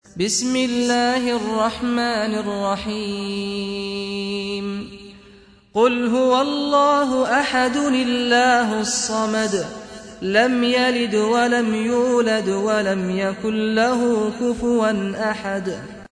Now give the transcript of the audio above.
بسم الله الرحمن الرحيم قل هو الله أحد الله الصمد لم يلد ولم يولد ولم يكن له كفوا أحد